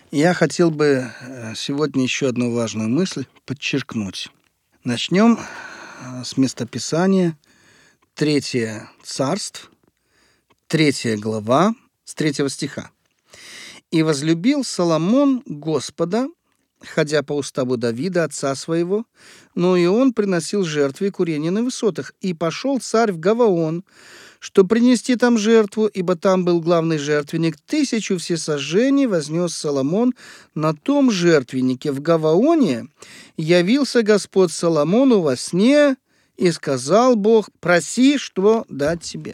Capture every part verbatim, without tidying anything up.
Я хотел бы э, сегодня еще одну важную мысль подчеркнуть. Начнем э, с местописания третье царств, третья глава, с третьего стиха. «И возлюбил Соломон Господа, ходя по уставу Давида, отца своего, но и он приносил жертвы и курение на высотах. И пошел царь в Гаваон, что принести там жертву, ибо там был главный жертвенник. Тысячу всесожжений вознес Соломон на том жертвеннике. В Гаваоне явился Господь Соломону во сне, и сказал Бог: проси, что дать тебе».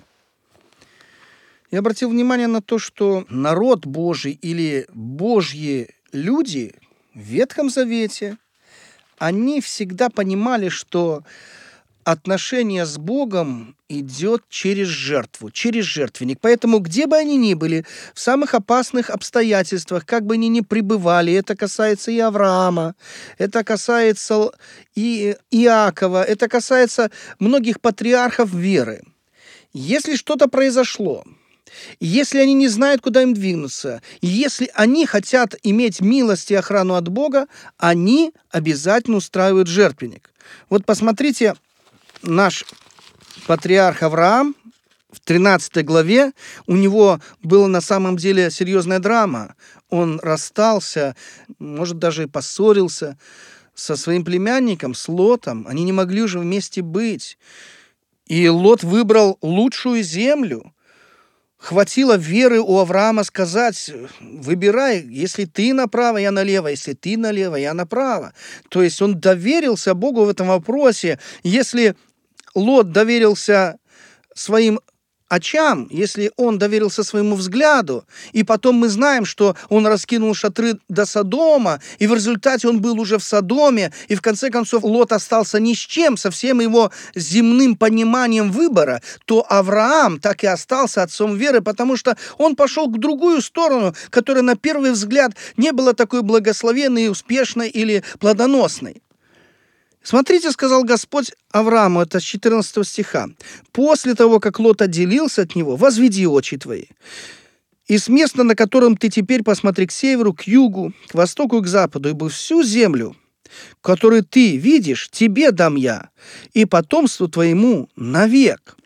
Я обратил внимание на то, что народ Божий или Божьи люди в Ветхом Завете, они всегда понимали, что отношение с Богом идет через жертву, через жертвенник. Поэтому, где бы они ни были, в самых опасных обстоятельствах, как бы они ни пребывали, это касается и Авраама, это касается и Иакова, это касается многих патриархов веры. Если что-то произошло, если они не знают, куда им двинуться, если они хотят иметь милость и охрану от Бога, они обязательно устраивают жертвенник. Вот посмотрите, наш патриарх Авраам в тринадцатой главе, у него была на самом деле серьезная драма. Он расстался, может, даже и поссорился со своим племянником, с Лотом. Они не могли уже вместе быть. И Лот выбрал лучшую землю. Хватило веры у Авраама сказать: выбирай, если ты направо, я налево, если ты налево, я направо. То есть он доверился Богу в этом вопросе. Если Лот доверился своим очам, если он доверился своему взгляду, и потом мы знаем, что он раскинул шатры до Содома, и в результате он был уже в Содоме, и в конце концов Лот остался ни с чем, со всем его земным пониманием выбора, то Авраам так и остался отцом веры, потому что он пошел к другую сторону, которая на первый взгляд не была такой благословенной, успешной или плодоносной. «Смотрите, — сказал Господь Аврааму», это с четырнадцатого стиха, «после того, как Лот отделился от него, возведи очи твои, и с места, на котором ты теперь, посмотри к северу, к югу, к востоку и к западу, ибо всю землю, которую ты видишь, тебе дам я, и потомству твоему навек.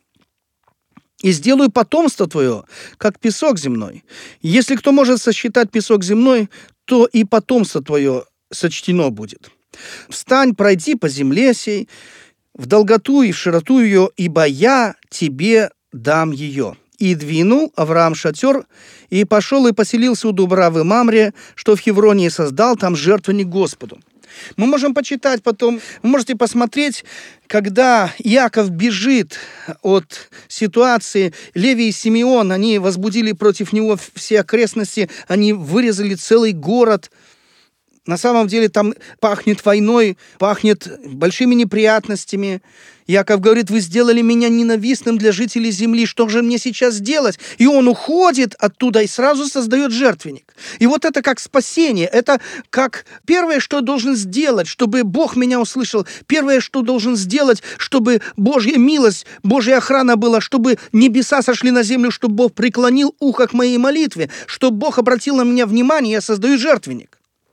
И сделаю потомство твое, как песок земной. Если кто может сосчитать песок земной, то и потомство твое сочтено будет. Встань, пройди по земле сей, в долготу и в широту ее, ибо я тебе дам ее». И двинул Авраам шатер, и пошел и поселился у Дубравы Мамре, что в Хевроне, и создал там жертвенник Господу. Мы можем почитать потом, вы можете посмотреть, когда Иаков бежит от ситуации, Левий и Симеон, они возбудили против него все окрестности, они вырезали целый город. На самом деле там пахнет войной, пахнет большими неприятностями. Иаков говорит: вы сделали меня ненавистным для жителей земли, что же мне сейчас делать? И он уходит оттуда и сразу создает жертвенник. И вот это как спасение, это как первое, что должен сделать, чтобы Бог меня услышал, первое, что должен сделать, чтобы Божья милость, Божья охрана была, чтобы небеса сошли на землю, чтобы Бог преклонил ухо к моей молитве, чтобы Бог обратил на меня внимание, я создаю жертвенник.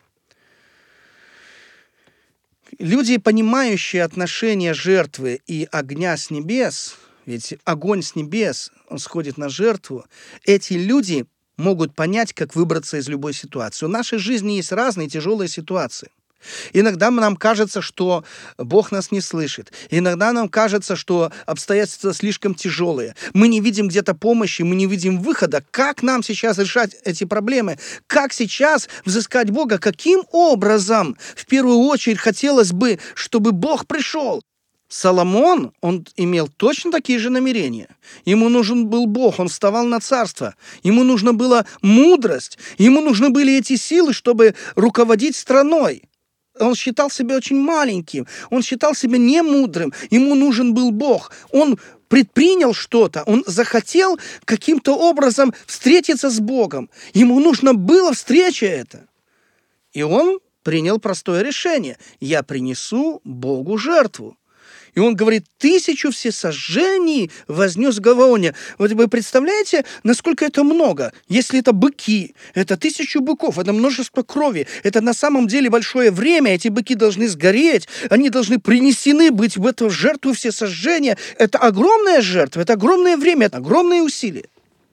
Люди, понимающие отношения жертвы и огня с небес, ведь огонь с небес, он сходит на жертву, эти люди могут понять, как выбраться из любой ситуации. В нашей жизни есть разные тяжелые ситуации. Иногда нам кажется, что Бог нас не слышит. Иногда нам кажется, что обстоятельства слишком тяжелые. Мы не видим где-то помощи, мы не видим выхода. Как нам сейчас решать эти проблемы? Как сейчас взыскать Бога? Каким образом, в первую очередь, хотелось бы, чтобы Бог пришел? Соломон, он имел точно такие же намерения. Ему нужен был Бог, он вставал на царство. Ему нужна была мудрость, ему нужны были эти силы, чтобы руководить страной. Он считал себя очень маленьким, он считал себя немудрым, ему нужен был Бог. Он предпринял что-то, он захотел каким-то образом встретиться с Богом. Ему нужно было встреча эта. И он принял простое решение: я принесу Богу жертву. И он говорит, тысячу всесожжений вознес Гаваоне. Вот вы представляете, насколько это много? Если это быки, это тысячу быков, это множество крови. Это на самом деле большое время. Эти быки должны сгореть, они должны принесены быть в эту жертву всесожжения. Это огромная жертва, это огромное время, это огромные усилия.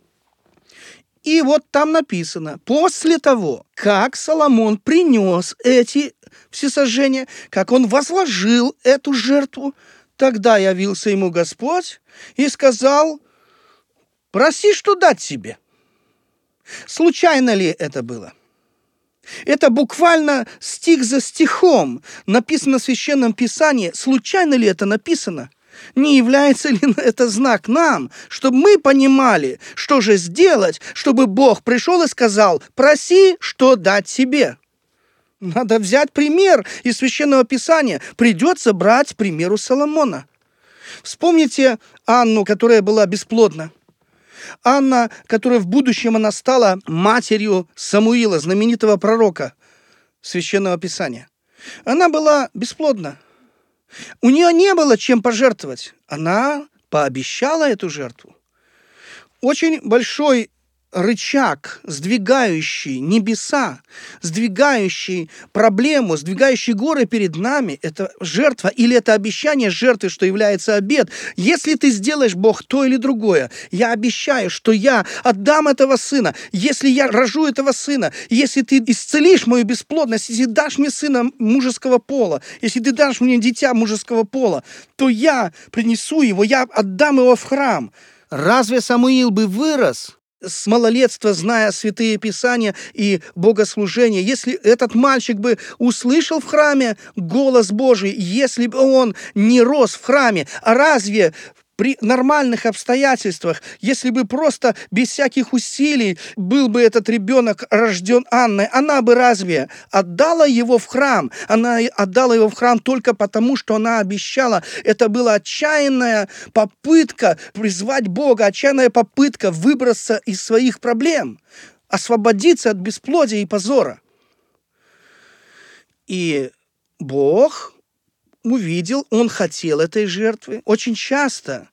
И вот там написано, после того, как Соломон принес эти всесожжения, как он возложил эту жертву, тогда явился ему Господь и сказал, проси, что дать тебе. Случайно ли это было? Это буквально стих за стихом написано в Священном Писании. Случайно ли это написано? Не является ли это знак нам, чтобы мы понимали, что же сделать, чтобы Бог пришел и сказал, проси, что дать тебе? Надо взять пример из Священного Писания. Придется брать пример у Соломона. Вспомните Анну, которая была бесплодна. Анна, которая в будущем она стала матерью Самуила, знаменитого пророка Священного Писания. Она была бесплодна. У нее не было чем пожертвовать. Она пообещала эту жертву. Очень большой рычаг, сдвигающий небеса, сдвигающий проблему, сдвигающий горы перед нами, это жертва или это обещание жертвы, что является обет. Если ты сделаешь, Бог, то или другое, я обещаю, что я отдам этого сына. Если я рожу этого сына, если ты исцелишь мою бесплодность, если дашь мне сына мужеского пола, если ты дашь мне дитя мужеского пола, то я принесу его, я отдам его в храм. Разве Самуил бы вырос с малолетства, зная святые Писания и богослужение, если этот мальчик бы услышал в храме голос Божий, если бы он не рос в храме, а разве при нормальных обстоятельствах, если бы просто без всяких усилий был бы этот ребенок рожден Анной, она бы разве отдала его в храм? Она отдала его в храм только потому, что она обещала. Это была отчаянная попытка призвать Бога, отчаянная попытка выбраться из своих проблем, освободиться от бесплодия и позора. И Бог увидел, он хотел этой жертвы. Очень часто,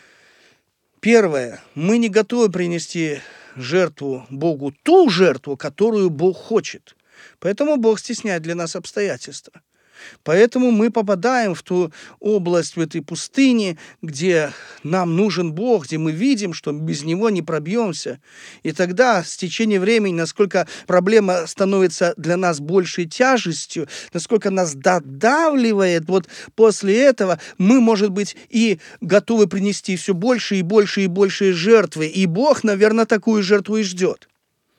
первое, мы не готовы принести жертву Богу, ту жертву, которую Бог хочет. Поэтому Бог стесняет для нас обстоятельства. Поэтому мы попадаем в ту область, в этой пустыне, где нам нужен Бог, где мы видим, что без Него не пробьемся. И тогда, с течением времени, насколько проблема становится для нас большей тяжестью, насколько нас додавливает, вот после этого мы, может быть, и готовы принести все больше и больше и больше жертвы. И Бог, наверное, такую жертву и ждет.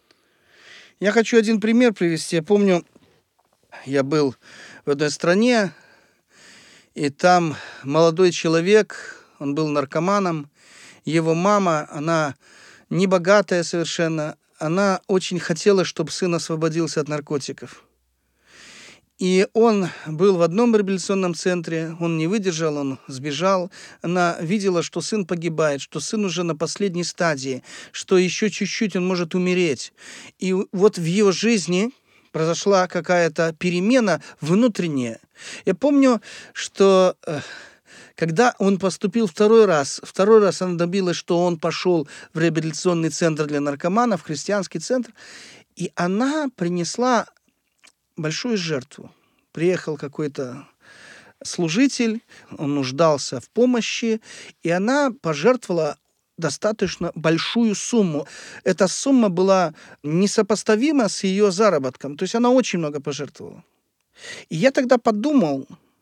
Я хочу один пример привести. Я помню, я был в одной стране, и там молодой человек, он был наркоманом, его мама, она небогатая совершенно, она очень хотела, чтобы сын освободился от наркотиков. И он был в одном реабилитационном центре, он не выдержал, он сбежал. Она видела, что сын погибает, что сын уже на последней стадии, что еще чуть-чуть он может умереть. И вот в ее жизни произошла какая-то перемена внутренняя. Я помню, что э, когда он поступил второй раз, второй раз она добилась, что он пошел в реабилитационный центр для наркоманов, христианский центр, и она принесла большую жертву. Приехал какой-то служитель, он нуждался в помощи, и она пожертвовала достаточно большую сумму. Эта сумма была несопоставима с ее заработком. То есть она очень много пожертвовала. И я тогда подумал,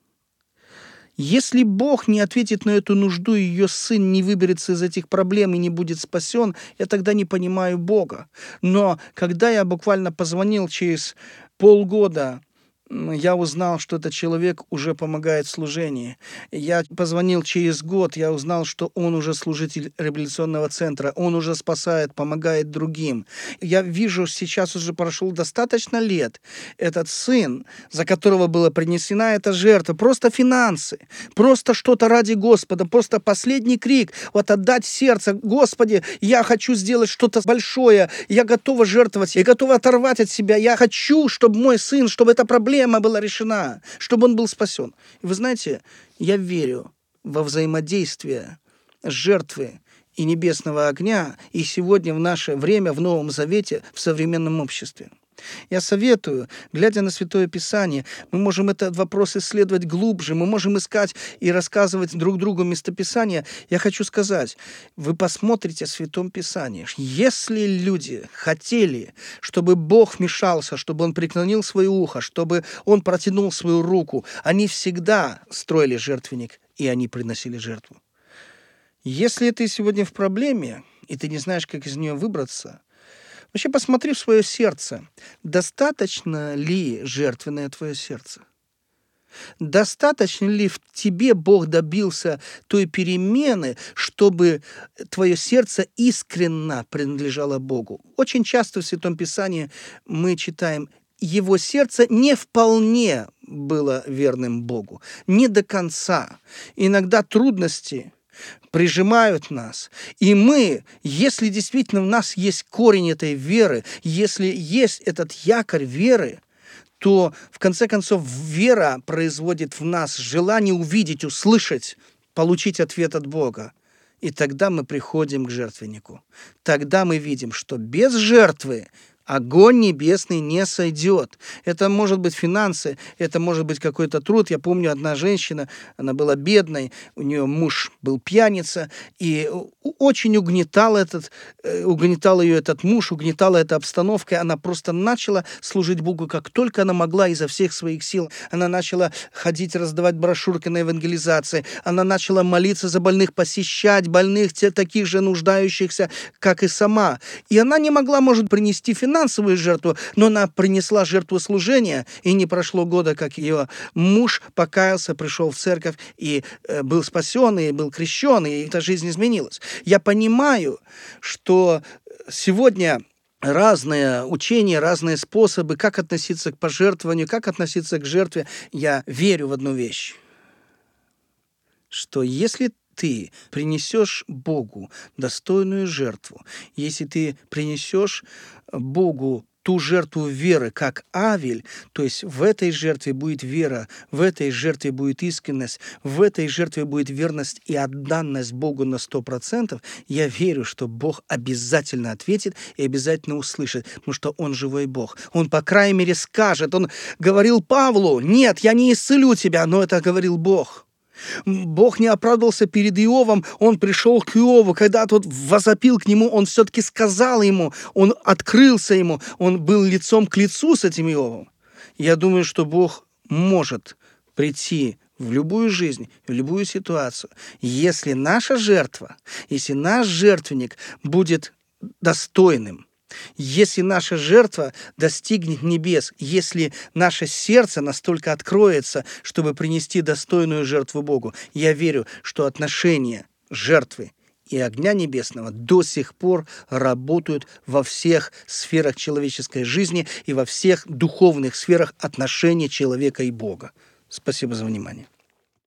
если Бог не ответит на эту нужду, и ее сын не выберется из этих проблем и не будет спасен, я тогда не понимаю Бога. Но когда я буквально позвонил через полгода, я узнал, что этот человек уже помогает в служении. Я позвонил через год, я узнал, что он уже служитель реабилитационного центра, он уже спасает, помогает другим. Я вижу, сейчас уже прошло достаточно лет. Этот сын, за которого была принесена эта жертва, просто финансы, просто что-то ради Господа, просто последний крик, вот отдать сердце, Господи, я хочу сделать что-то большое, я готова жертвовать, я готова оторвать от себя, я хочу, чтобы мой сын, чтобы эта проблема была решена, чтобы он был спасен. И вы знаете, я верю, во взаимодействие жертвы и небесного огня и сегодня в наше время в Новом Завете в современном обществе. Я советую, глядя на Святое Писание, мы можем этот вопрос исследовать глубже, мы можем искать и рассказывать друг другу местописания. Я хочу сказать, вы посмотрите в Святом Писании, если люди хотели, чтобы Бог вмешался, чтобы Он преклонил свое ухо, чтобы Он протянул свою руку, они всегда строили жертвенник, и они приносили жертву. Если ты сегодня в проблеме, и ты не знаешь, как из нее выбраться, вообще посмотри в свое сердце. Достаточно ли жертвенное твое сердце? Достаточно ли в тебе Бог добился той перемены, чтобы твое сердце искренно принадлежало Богу? Очень часто в Святом Писании мы читаем, его сердце не вполне было верным Богу, не до конца. Иногда трудности прижимают нас. И мы, если действительно в нас есть корень этой веры, если есть этот якорь веры, то, в конце концов, вера производит в нас желание увидеть, услышать, получить ответ от Бога. И тогда мы приходим к жертвеннику. Тогда мы видим, что без жертвы огонь небесный не сойдет. Это может быть финансы, это может быть какой-то труд. Я помню, одна женщина, она была бедной, у нее муж был пьяница, и очень угнетал, этот, угнетал ее этот муж, угнетала эта обстановка, и она просто начала служить Богу, как только она могла, изо всех своих сил. Она начала ходить, раздавать брошюрки на евангелизации, она начала молиться за больных, посещать больных, те, таких же нуждающихся, как и сама. И она не могла, может, принести финансы, финансовую жертву, но она принесла жертву служения, и не прошло года, как ее муж покаялся, пришел в церковь и э, был спасен, и был крещен, и эта жизнь изменилась. Я понимаю, что сегодня разные учения, разные способы, как относиться к пожертвованию, как относиться к жертве. Я верю в одну вещь, что если ты принесешь Богу достойную жертву, если ты принесешь Богу ту жертву веры, как Авель, то есть в этой жертве будет вера, в этой жертве будет искренность, в этой жертве будет верность и отданность Богу на сто процентов, я верю, что Бог обязательно ответит и обязательно услышит, потому что Он живой Бог. Он, по крайней мере, скажет. Он говорил Павлу: «Нет, я не исцелю тебя», но это говорил Бог. Бог не оправдывался перед Иовом, он пришел к Иову, когда тот возопил к нему, он все-таки сказал ему, он открылся ему, он был лицом к лицу с этим Иовом. Я думаю, что Бог может прийти в любую жизнь, в любую ситуацию, если наша жертва, если наш жертвенник будет достойным, если наша жертва достигнет небес, если наше сердце настолько откроется, чтобы принести достойную жертву Богу, я верю, что отношения жертвы и огня небесного до сих пор работают во всех сферах человеческой жизни и во всех духовных сферах отношений человека и Бога. Спасибо за внимание.